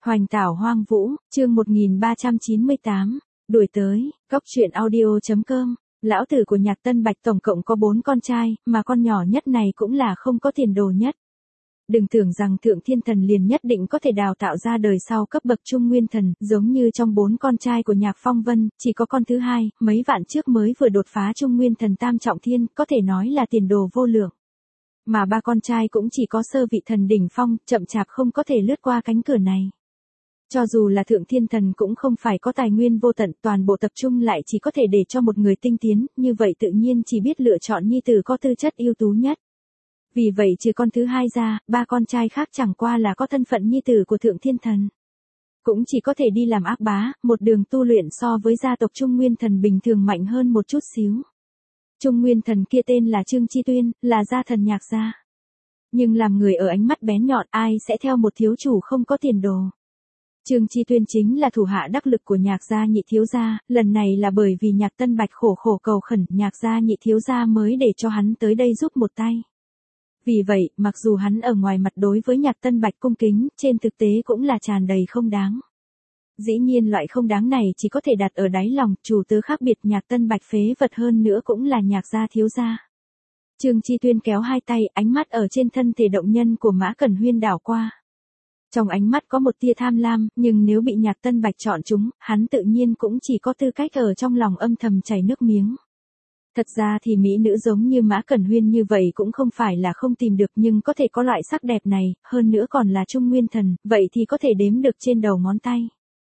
Hoành tảo hoang vũ, chương 1398, đuổi tới, cóc truyện audio.com. Lão tử của Nhạc Tân Bạch tổng cộng có 4 con trai, mà con nhỏ nhất này cũng là không có tiền đồ nhất. Đừng tưởng rằng Thượng Thiên Thần liền nhất định có thể đào tạo ra đời sau cấp bậc Trung Nguyên Thần, giống như trong 4 con trai của Nhạc Phong Vân, chỉ có con thứ hai, mấy vạn trước mới vừa đột phá Trung Nguyên Thần Tam Trọng Thiên, có thể nói là tiền đồ vô lượng. Mà 3 con trai cũng chỉ có sơ vị thần đỉnh phong, chậm chạp không có thể lướt qua cánh cửa này. Cho dù là Thượng Thiên Thần cũng không phải có tài nguyên vô tận, toàn bộ tập trung lại chỉ có thể để cho một người tinh tiến, như vậy tự nhiên chỉ biết lựa chọn nhi tử có tư chất ưu tú nhất. Vì vậy trừ con thứ hai ra, 3 con trai khác chẳng qua là có thân phận nhi tử của Thượng Thiên Thần. Cũng chỉ có thể đi làm ác bá, một đường tu luyện so với gia tộc Trung Nguyên Thần bình thường mạnh hơn một chút xíu. Trung Nguyên Thần kia tên là Trương Chi Tuyên, là gia thần Nhạc gia. Nhưng làm người ở ánh mắt bén nhọn, ai sẽ theo một thiếu chủ không có tiền đồ. Trương Chi Tuyên chính là thủ hạ đắc lực của Nhạc gia nhị thiếu gia, lần này là bởi vì Nhạc Tân Bạch khổ cầu khẩn, Nhạc gia nhị thiếu gia mới để cho hắn tới đây giúp một tay. Vì vậy, mặc dù hắn ở ngoài mặt đối với Nhạc Tân Bạch cung kính, trên thực tế cũng là tràn đầy không đáng. Dĩ nhiên loại không đáng này chỉ có thể đặt ở đáy lòng, chủ tớ khác biệt Nhạc Tân Bạch phế vật hơn nữa cũng là Nhạc gia thiếu gia. Trương Chi Tuyên kéo hai tay, ánh mắt ở trên thân thể động nhân của Mã Cẩn Huyên đảo qua. Trong ánh mắt có một tia tham lam, nhưng nếu bị Nhạc Tân Bạch chọn chúng, hắn tự nhiên cũng chỉ có tư cách ở trong lòng âm thầm chảy nước miếng. Thật ra thì mỹ nữ giống như Mã Cẩn Huyên như vậy cũng không phải là không tìm được, nhưng có thể có loại sắc đẹp này, hơn nữa còn là Trung Nguyên Thần, vậy thì có thể đếm được trên đầu ngón tay.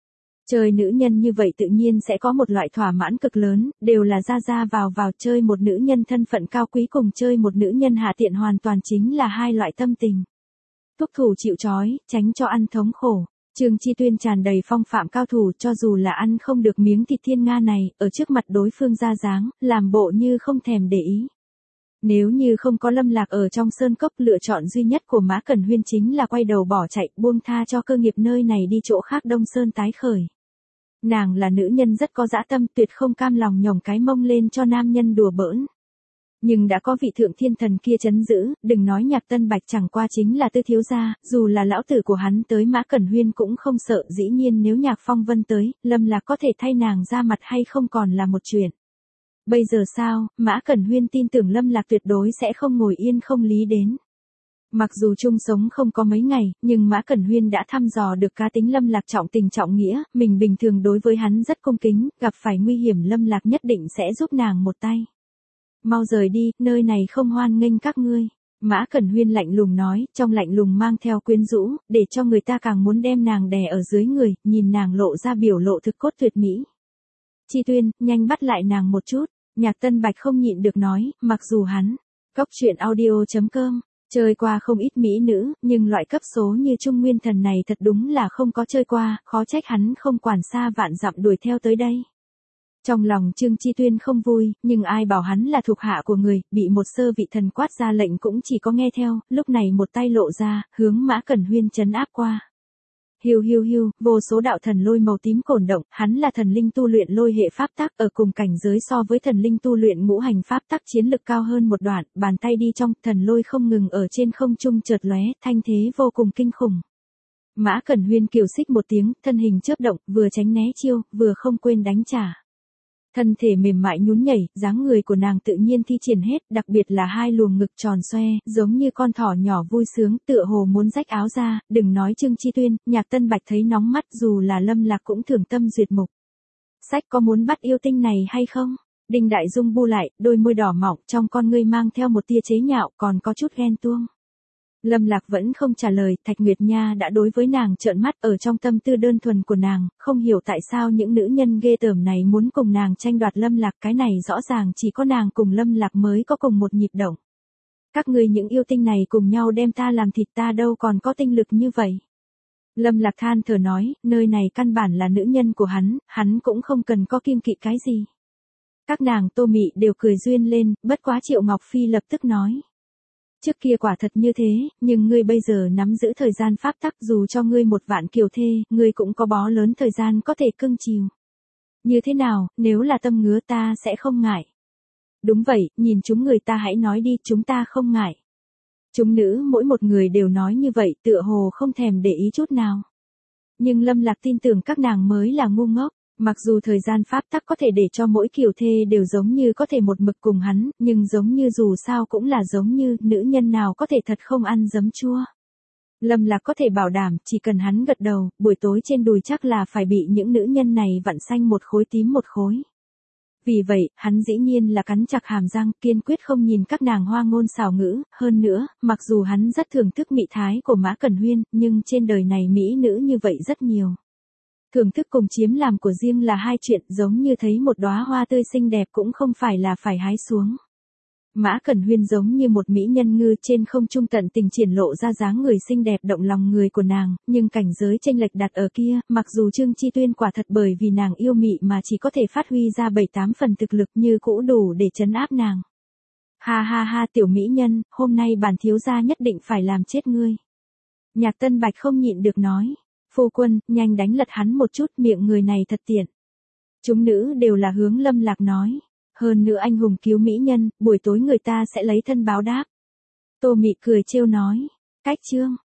Chơi nữ nhân như vậy tự nhiên sẽ có một loại thỏa mãn cực lớn, đều là ra vào chơi một nữ nhân thân phận cao quý cùng chơi một nữ nhân hạ tiện hoàn toàn chính là hai loại tâm tình. Thúc thủ chịu trói, tránh cho ăn thống khổ. Trương Chi Tuyên tràn đầy phong phạm cao thủ, cho dù là ăn không được miếng thịt thiên nga này, ở trước mặt đối phương ra dáng, làm bộ như không thèm để ý. Nếu như không có Lâm Lạc ở trong sơn cốc, lựa chọn duy nhất của Mã Cẩn Huyên chính là quay đầu bỏ chạy, buông tha cho cơ nghiệp nơi này đi chỗ khác Đông Sơn tái khởi. Nàng là nữ nhân rất có dã tâm, tuyệt không cam lòng nhổng cái mông lên cho nam nhân đùa bỡn. Nhưng đã có vị Thượng Thiên Thần kia trấn giữ, đừng nói Nhạc Tân Bạch chẳng qua chính là tư thiếu gia, dù là lão tử của hắn tới Mã Cẩn Huyên cũng không sợ, dĩ nhiên nếu Nhạc Phong Vân tới, Lâm Lạc có thể thay nàng ra mặt hay không còn là một chuyện. Bây giờ sao, Mã Cẩn Huyên tin tưởng Lâm Lạc tuyệt đối sẽ không ngồi yên không lý đến. Mặc dù chung sống không có mấy ngày, nhưng Mã Cẩn Huyên đã thăm dò được cá tính Lâm Lạc trọng tình trọng nghĩa, mình bình thường đối với hắn rất cung kính, gặp phải nguy hiểm Lâm Lạc nhất định sẽ giúp nàng một tay. Mau rời đi, nơi này không hoan nghênh các ngươi. Mã Cẩn Huyên lạnh lùng nói, trong lạnh lùng mang theo quyến rũ, để cho người ta càng muốn đem nàng đè ở dưới người, nhìn nàng lộ ra biểu lộ thực cốt tuyệt mỹ. Chi Tuyên, nhanh bắt lại nàng một chút. Nhạc Tân Bạch không nhịn được nói, mặc dù hắn, cóc truyện audio.com, chơi qua không ít mỹ nữ, nhưng loại cấp số như Trung Nguyên Thần này thật đúng là không có chơi qua, khó trách hắn không quản xa vạn dặm đuổi theo tới đây. Trong lòng Trương Chi Tuyên không vui, nhưng ai bảo hắn là thuộc hạ của người, bị một sơ vị thần quát ra lệnh cũng chỉ có nghe theo, lúc này một tay lộ ra, hướng Mã Cẩn Huyên trấn áp qua. Hiu, vô số đạo thần lôi màu tím cổn động, hắn là thần linh tu luyện lôi hệ pháp tắc, ở cùng cảnh giới so với thần linh tu luyện ngũ hành pháp tắc chiến lực cao hơn một đoạn, bàn tay đi trong, thần lôi không ngừng ở trên không trung chợt lóe, thanh thế vô cùng kinh khủng. Mã Cẩn Huyên kiều xích một tiếng, thân hình chớp động, vừa tránh né chiêu, vừa không quên đánh trả. Thân thể mềm mại nhún nhảy, dáng người của nàng tự nhiên thi triển hết, đặc biệt là hai luồng ngực tròn xoe, giống như con thỏ nhỏ vui sướng, tựa hồ muốn rách áo ra, đừng nói Trương Chi Tuyên, Nhạc Tân Bạch thấy nóng mắt, dù là Lâm Lạc cũng thường tâm duyệt mục. Sách có muốn bắt yêu tinh này hay không? Đinh Đại Dung bu lại, đôi môi đỏ mọng, trong con ngươi mang theo một tia chế nhạo, còn có chút ghen tuông. Lâm Lạc vẫn không trả lời, Thạch Nguyệt Nha đã đối với nàng trợn mắt, ở trong tâm tư đơn thuần của nàng, không hiểu tại sao những nữ nhân ghê tởm này muốn cùng nàng tranh đoạt Lâm Lạc, cái này rõ ràng chỉ có nàng cùng Lâm Lạc mới có cùng một nhịp động. Các ngươi những yêu tinh này cùng nhau đem ta làm thịt, ta đâu còn có tinh lực như vậy. Lâm Lạc than thở nói, nơi này căn bản là nữ nhân của hắn cũng không cần có kiêng kỵ cái gì. Các nàng Tô Mị đều cười duyên lên, bất quá Triệu Ngọc Phi lập tức nói. Trước kia quả thật như thế, nhưng ngươi bây giờ nắm giữ thời gian pháp tắc, dù cho ngươi 1 vạn kiều thê, ngươi cũng có bó lớn thời gian có thể cưng chiều. Như thế nào, nếu là tâm ngứa ta sẽ không ngại. Đúng vậy, nhìn chúng người ta hãy nói đi, chúng ta không ngại. Chúng nữ mỗi một người đều nói như vậy, tựa hồ không thèm để ý chút nào. Nhưng Lâm Lạc tin tưởng các nàng mới là ngu ngốc. Mặc dù thời gian pháp tắc có thể để cho mỗi kiểu thê đều giống như có thể một mực cùng hắn, nhưng giống như dù sao cũng là giống như, nữ nhân nào có thể thật không ăn giấm chua. Lâm Lạc có thể bảo đảm, chỉ cần hắn gật đầu, buổi tối trên đùi chắc là phải bị những nữ nhân này vặn xanh một khối tím một khối. Vì vậy, hắn dĩ nhiên là cắn chặt hàm răng, kiên quyết không nhìn các nàng hoa ngôn xảo ngữ, hơn nữa, mặc dù hắn rất thưởng thức mỹ thái của Mã Cẩn Huyên, nhưng trên đời này mỹ nữ như vậy rất nhiều. Thưởng thức cùng chiếm làm của riêng là hai chuyện, giống như thấy một đóa hoa tươi xinh đẹp cũng không phải là phải hái xuống. Mã Cẩn Huyên giống như một mỹ nhân ngư trên không trung tận tình triển lộ ra dáng người xinh đẹp động lòng người của nàng, nhưng cảnh giới chênh lệch đặt ở kia, mặc dù Trương Chi Tuyên quả thật bởi vì nàng yêu mị mà chỉ có thể phát huy ra 7-8 phần thực lực như cũ đủ để trấn áp nàng. Ha ha ha tiểu mỹ nhân, hôm nay bản thiếu gia nhất định phải làm chết ngươi. Nhạc Tân Bạch không nhịn được nói. Phu quân, nhanh đánh lật hắn một chút, miệng người này thật tiện. Chúng nữ đều là hướng Lâm Lạc nói. Hơn nữa anh hùng cứu mỹ nhân, buổi tối người ta sẽ lấy thân báo đáp. Tô Mị cười trêu nói. Cách chương.